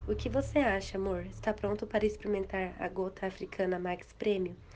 O que você acha, amor? Está pronto para experimentar a gota africana Max Premium?